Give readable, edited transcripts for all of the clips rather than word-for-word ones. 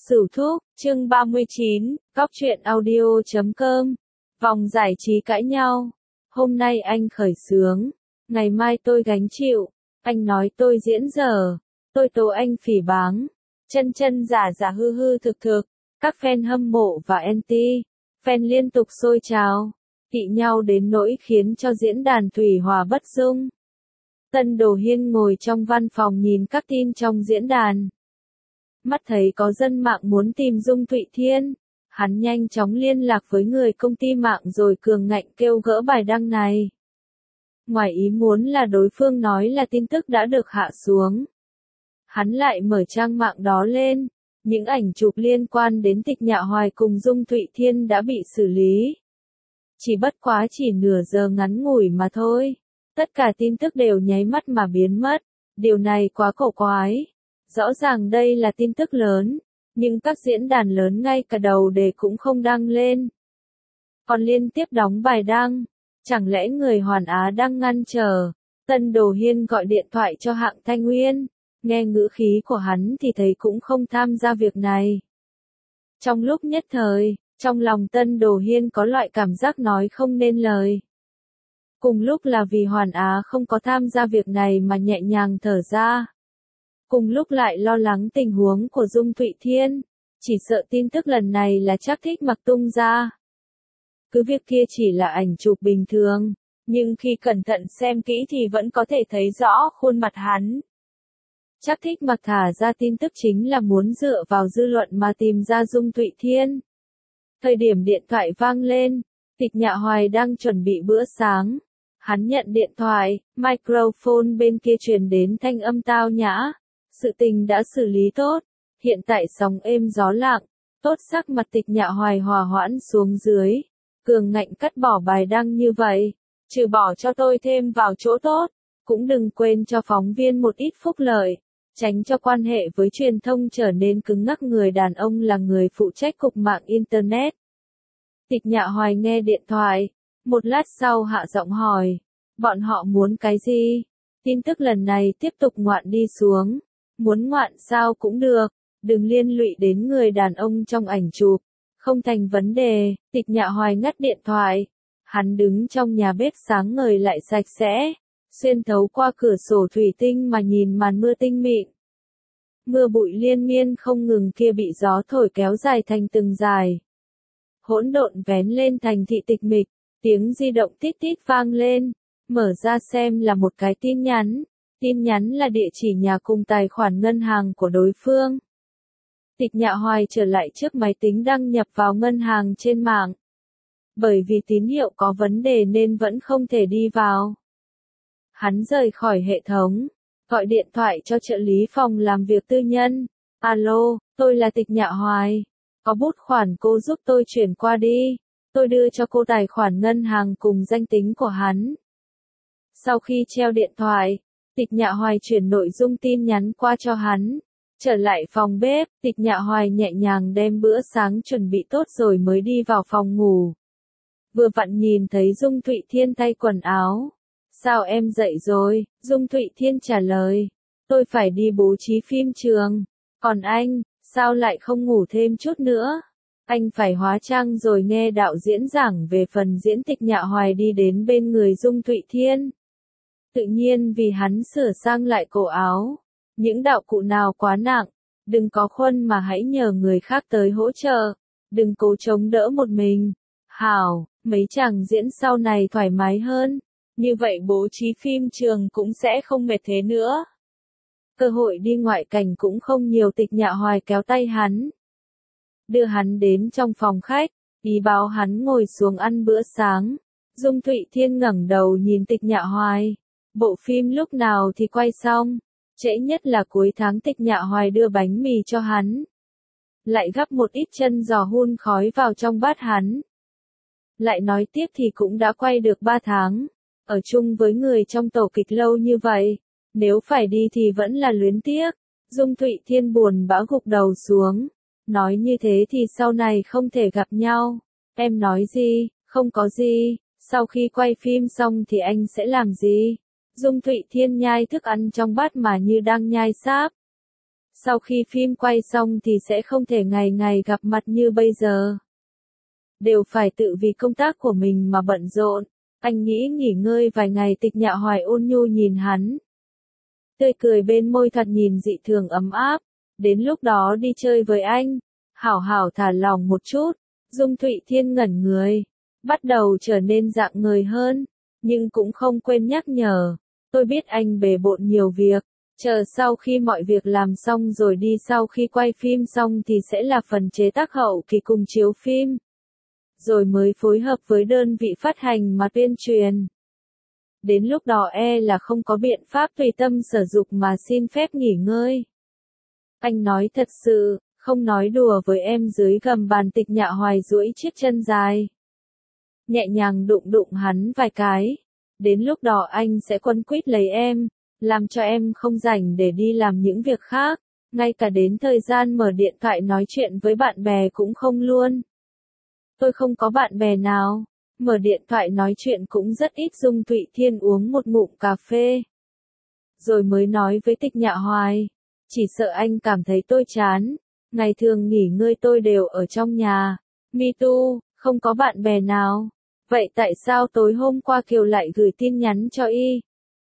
Sửu Thúc, chương 39, Góc truyện audio.com. Vòng giải trí cãi nhau. Hôm nay anh khởi xướng, ngày mai tôi gánh chịu. Anh nói tôi diễn dở, tôi tố anh phỉ báng. Chân chân giả giả hư hư thực thực. Các fan hâm mộ và anti fan liên tục xôi trào, kỵ nhau đến nỗi khiến cho diễn đàn thủy hòa bất dung. Tân Đồ Hiên ngồi trong văn phòng nhìn các tin trong diễn đàn. Mắt thấy có dân mạng muốn tìm Dung Thụy Thiên, hắn nhanh chóng liên lạc với người công ty mạng rồi cường ngạnh kêu gỡ bài đăng này. Ngoài ý muốn là đối phương nói là tin tức đã được hạ xuống. Hắn lại mở trang mạng đó lên, những ảnh chụp liên quan đến Tịch Nhạ Hoài cùng Dung Thụy Thiên đã bị xử lý. Chỉ bất quá chỉ nửa giờ ngắn ngủi mà thôi, tất cả tin tức đều nháy mắt mà biến mất, điều này quá cổ quái. Rõ ràng đây là tin tức lớn, nhưng các diễn đàn lớn ngay cả đầu đề cũng không đăng lên. Còn liên tiếp đóng bài đăng, chẳng lẽ người Hoàn Á đang ngăn trở? Tân Đồ Hiên gọi điện thoại cho Hạng Thanh Nguyên, nghe ngữ khí của hắn thì thấy cũng không tham gia việc này. Trong lúc nhất thời, trong lòng Tân Đồ Hiên có loại cảm giác nói không nên lời. Cùng lúc là vì Hoàn Á không có tham gia việc này mà nhẹ nhàng thở ra. Cùng lúc lại lo lắng tình huống của Dung Thụy Thiên, chỉ sợ tin tức lần này là Trác Thích Mặc tung ra. Cứ việc kia chỉ là ảnh chụp bình thường, nhưng khi cẩn thận xem kỹ thì vẫn có thể thấy rõ khuôn mặt hắn. Trác Thích Mặc thả ra tin tức chính là muốn dựa vào dư luận mà tìm ra Dung Thụy Thiên. Thời điểm điện thoại vang lên, Tịch Nhạ Hoài đang chuẩn bị bữa sáng. Hắn nhận điện thoại, microphone bên kia truyền đến thanh âm tao nhã. Sự tình đã xử lý tốt, hiện tại sóng êm gió lặng, tốt sắc mặt Tịch Nhạ Hoài hòa hoãn xuống dưới, cường ngạnh cắt bỏ bài đăng như vậy, trừ bỏ cho tôi thêm vào chỗ tốt, cũng đừng quên cho phóng viên một ít phúc lợi, tránh cho quan hệ với truyền thông trở nên cứng ngắc. Người đàn ông là người phụ trách cục mạng Internet. Tịch Nhạ Hoài nghe điện thoại, một lát sau hạ giọng hỏi, bọn họ muốn cái gì? Tin tức lần này tiếp tục ngoạn đi xuống. Muốn ngoạn sao cũng được, đừng liên lụy đến người đàn ông trong ảnh chụp, không thành vấn đề. Tịch Nhạ Hoài ngắt điện thoại, hắn đứng trong nhà bếp sáng ngời lại sạch sẽ, xuyên thấu qua cửa sổ thủy tinh mà nhìn màn mưa tinh mịn. Mưa bụi liên miên không ngừng kia bị gió thổi kéo dài thành từng dài. Hỗn độn vén lên thành thị tịch mịch, tiếng di động tít tít vang lên, mở ra xem là một cái tin nhắn. Tin nhắn là địa chỉ nhà cùng tài khoản ngân hàng của đối phương. Tịch Nhạ Hoài trở lại trước máy tính đăng nhập vào ngân hàng trên mạng. Bởi vì tín hiệu có vấn đề nên vẫn không thể đi vào. Hắn rời khỏi hệ thống, gọi điện thoại cho trợ lý phòng làm việc tư nhân. Alo, tôi là Tịch Nhạ Hoài. Có bút khoản cô giúp tôi chuyển qua đi. Tôi đưa cho cô tài khoản ngân hàng cùng danh tính của hắn. Sau khi treo điện thoại, Tịch Nhạ Hoài chuyển nội dung tin nhắn qua cho hắn. Trở lại phòng bếp, Tịch Nhạ Hoài nhẹ nhàng đem bữa sáng chuẩn bị tốt rồi mới đi vào phòng ngủ. Vừa vặn nhìn thấy Dung Thụy Thiên thay quần áo. Sao em dậy rồi? Dung Thụy Thiên trả lời. Tôi phải đi bố trí phim trường. Còn anh, sao lại không ngủ thêm chút nữa? Anh phải hóa trang rồi nghe đạo diễn giảng về phần diễn. Tịch Nhạ Hoài đi đến bên người Dung Thụy Thiên. Tự nhiên vì hắn sửa sang lại cổ áo. Những đạo cụ nào quá nặng, đừng có khuân mà hãy nhờ người khác tới hỗ trợ. Đừng cố chống đỡ một mình. Hảo, mấy chàng diễn sau này thoải mái hơn. Như vậy bố trí phim trường cũng sẽ không mệt thế nữa. Cơ hội đi ngoại cảnh cũng không nhiều. Tịch Nhạ Hoài kéo tay hắn, đưa hắn đến trong phòng khách, ý bảo hắn ngồi xuống ăn bữa sáng. Dung Thụy Thiên ngẩng đầu nhìn Tịch Nhạ Hoài. Bộ phim lúc nào thì quay xong? Trễ nhất là cuối tháng. Tịch Nhạ Hoài đưa bánh mì cho hắn. Lại gắp một ít chân giò hun khói vào trong bát hắn. Lại nói tiếp thì cũng đã quay được 3 tháng. Ở chung với người trong tổ kịch lâu như vậy, nếu phải đi thì vẫn là luyến tiếc. Dung Thụy Thiên buồn bã gục đầu xuống. Nói như thế thì sau này không thể gặp nhau. Em nói gì? Không có gì. Sau khi quay phim xong thì anh sẽ làm gì? Dung Thụy Thiên nhai thức ăn trong bát mà như đang nhai sáp. Sau khi phim quay xong thì sẽ không thể ngày ngày gặp mặt như bây giờ. Đều phải tự vì công tác của mình mà bận rộn. Anh nghĩ nghỉ ngơi vài ngày. Tịch Nhạ Hoài ôn nhu nhìn hắn. Tươi cười bên môi thoạt nhìn dị thường ấm áp. Đến lúc đó đi chơi với anh. Hảo hảo thả lòng một chút. Dung Thụy Thiên ngẩn người. Bắt đầu trở nên rạng ngời hơn. Nhưng cũng không quên nhắc nhở. Tôi biết anh bề bộn nhiều việc. Chờ sau khi mọi việc làm xong rồi đi, sau khi quay phim xong thì sẽ là phần chế tác hậu kỳ cùng chiếu phim. Rồi mới phối hợp với đơn vị phát hành mà tuyên truyền. Đến lúc đó là không có biện pháp tùy tâm sở dục mà xin phép nghỉ ngơi. Anh nói thật sự, không nói đùa với em. Dưới gầm bàn. Tịch Nhạ Hoài duỗi chiếc chân dài. Nhẹ nhàng đụng đụng hắn vài cái. Đến lúc đó anh sẽ quấn quýt lấy em. Làm cho em không rảnh để đi làm những việc khác. Ngay cả đến thời gian mở điện thoại nói chuyện với bạn bè cũng không luôn. Tôi không có bạn bè nào. Mở điện thoại nói chuyện cũng rất ít. Dung Thụy Thiên uống một ngụm cà phê. Rồi mới nói với Tịch Nhạ Hoài. Chỉ sợ anh cảm thấy tôi chán. Ngày thường nghỉ ngơi tôi đều ở trong nhà. Me too, không có bạn bè nào. Vậy tại sao tối hôm qua Kiều lại gửi tin nhắn cho y?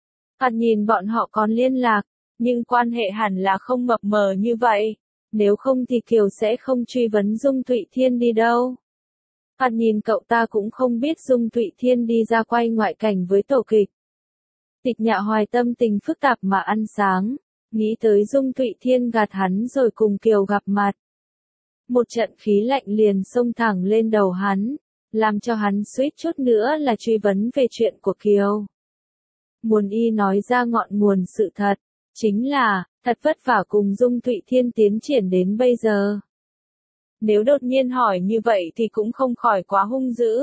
Nhìn bọn họ còn liên lạc, nhưng quan hệ hẳn là không mập mờ như vậy. Nếu không thì Kiều sẽ không truy vấn Dung Thụy Thiên đi đâu. Nhìn cậu ta cũng không biết Dung Thụy Thiên đi ra quay ngoại cảnh với tổ kịch. Tịch Nhạ Hoài tâm tình phức tạp mà ăn sáng, nghĩ tới Dung Thụy Thiên gạt hắn rồi cùng Kiều gặp mặt. Một trận khí lạnh liền xông thẳng lên đầu hắn, làm cho hắn suýt chút nữa là truy vấn về chuyện của Kiều. Muốn y nói ra ngọn nguồn sự thật, chính là, thật vất vả cùng Dung Thụy Thiên tiến triển đến bây giờ. Nếu đột nhiên hỏi như vậy thì cũng không khỏi quá hung dữ.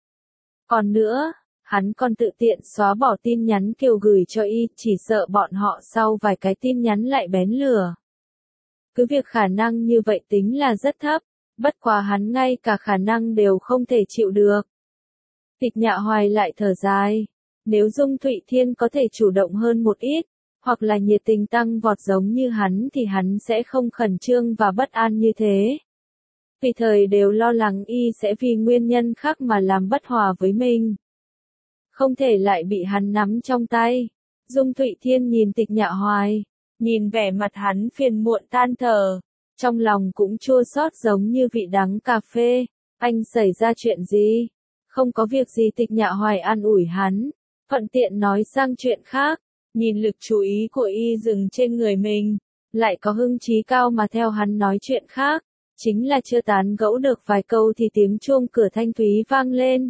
Còn nữa, hắn còn tự tiện xóa bỏ tin nhắn Kiều gửi cho y, chỉ sợ bọn họ sau vài cái tin nhắn lại bén lửa. Cứ việc khả năng như vậy tính là rất thấp, bất quá hắn ngay cả khả năng đều không thể chịu được. Tịch Nhạ Hoài lại thở dài. Nếu Dung Thụy Thiên có thể chủ động hơn một ít, hoặc là nhiệt tình tăng vọt giống như hắn thì hắn sẽ không khẩn trương và bất an như thế. Vì thời đều lo lắng y sẽ vì nguyên nhân khác mà làm bất hòa với mình. Không thể lại bị hắn nắm trong tay. Dung Thụy Thiên nhìn Tịch Nhạ Hoài, nhìn vẻ mặt hắn phiền muộn than thở, trong lòng cũng chua xót giống như vị đắng cà phê. Anh xảy ra chuyện gì? Không có việc gì. Tịch Nhạ Hoài an ủi hắn, thuận tiện nói sang chuyện khác, nhìn lực chú ý của y dừng trên người mình, lại có hưng trí cao mà theo hắn nói chuyện khác. Chính là chưa tán gẫu được vài câu thì tiếng chuông cửa thanh thúy vang lên.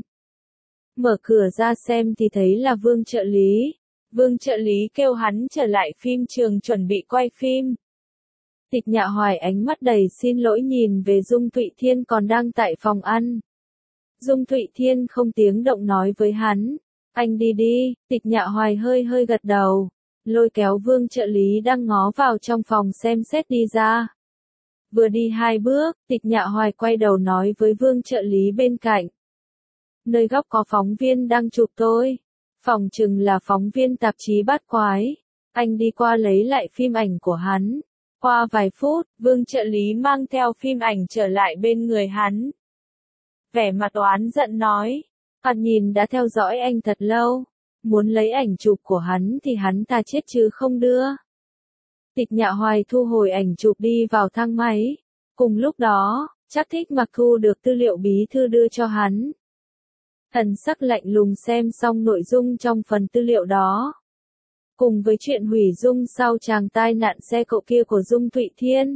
Mở cửa ra xem thì thấy là Vương trợ lý. Vương trợ lý kêu hắn trở lại phim trường chuẩn bị quay phim. Tịch Nhạ Hoài ánh mắt đầy xin lỗi nhìn về Dung Thụy Thiên còn đang tại phòng ăn. Dung Thụy Thiên không tiếng động nói với hắn, anh đi đi. Tịch Nhạ Hoài hơi hơi gật đầu, lôi kéo Vương trợ lý đang ngó vào trong phòng xem xét đi ra. Vừa đi 2 bước, Tịch Nhạ Hoài quay đầu nói với Vương trợ lý bên cạnh. Nơi góc có phóng viên đang chụp tôi. Phòng chừng là phóng viên tạp chí Bát Quái. Anh đi qua lấy lại phim ảnh của hắn. Qua vài phút, Vương trợ lý mang theo phim ảnh trở lại bên người hắn. Vẻ mặt oán giận nói. Nhìn đã theo dõi anh thật lâu. Muốn lấy ảnh chụp của hắn thì hắn ta chết chứ không đưa. Tịch Nhạ Hoài thu hồi ảnh chụp đi vào thang máy. Cùng lúc đó, Trác Thích Mặc thu được tư liệu bí thư đưa cho hắn. Thần sắc lạnh lùng xem xong nội dung trong phần tư liệu đó. Cùng với chuyện hủy dung sau chàng tai nạn xe cộ kia của Dung Thụy Thiên.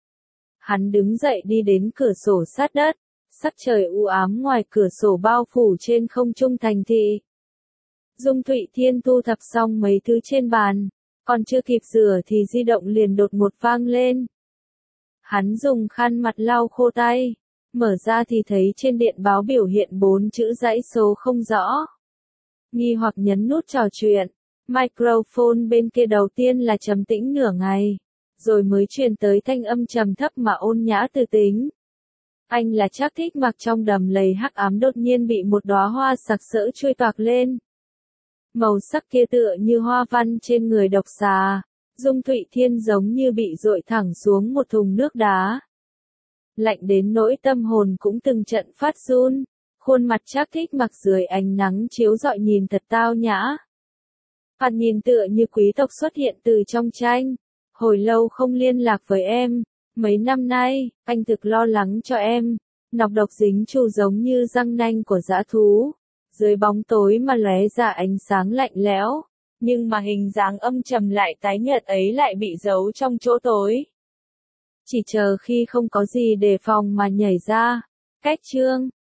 Hắn đứng dậy đi đến cửa sổ sát đất. Sắc trời u ám ngoài cửa sổ bao phủ trên không trung thành thị. Dung Thụy Thiên thu thập xong mấy thứ trên bàn. Còn chưa kịp rửa thì di động liền đột ngột vang lên. Hắn dùng khăn mặt lau khô tay. Mở ra thì thấy trên điện báo biểu hiện 4 chữ dãy số không rõ. Nghi hoặc nhấn nút trò chuyện. Microphone bên kia đầu tiên là trầm tĩnh nửa ngày. Rồi mới truyền tới thanh âm trầm thấp mà ôn nhã từ tính. Anh là Trác Thích Mặc. Trong đầm lầy hắc ám đột nhiên bị một đóa hoa sặc sỡ trôi toạc lên. Màu sắc kia tựa như hoa văn trên người độc xà, Dung Thụy Thiên giống như bị dội thẳng xuống một thùng nước đá. Lạnh đến nỗi tâm hồn cũng từng trận phát run, khuôn mặt Trác Thích Mặc dưới ánh nắng chiếu rọi nhìn thật tao nhã. Hắn nhìn tựa như quý tộc xuất hiện từ trong tranh. Hồi lâu không liên lạc với em, mấy năm nay, anh thực lo lắng cho em. Nọc độc dính chù giống như răng nanh của dã thú, dưới bóng tối mà lóe ra ánh sáng lạnh lẽo, nhưng mà hình dáng âm trầm lại tái nhợt ấy lại bị giấu trong chỗ tối. Chỉ chờ khi không có gì đề phòng mà nhảy ra. Cách chương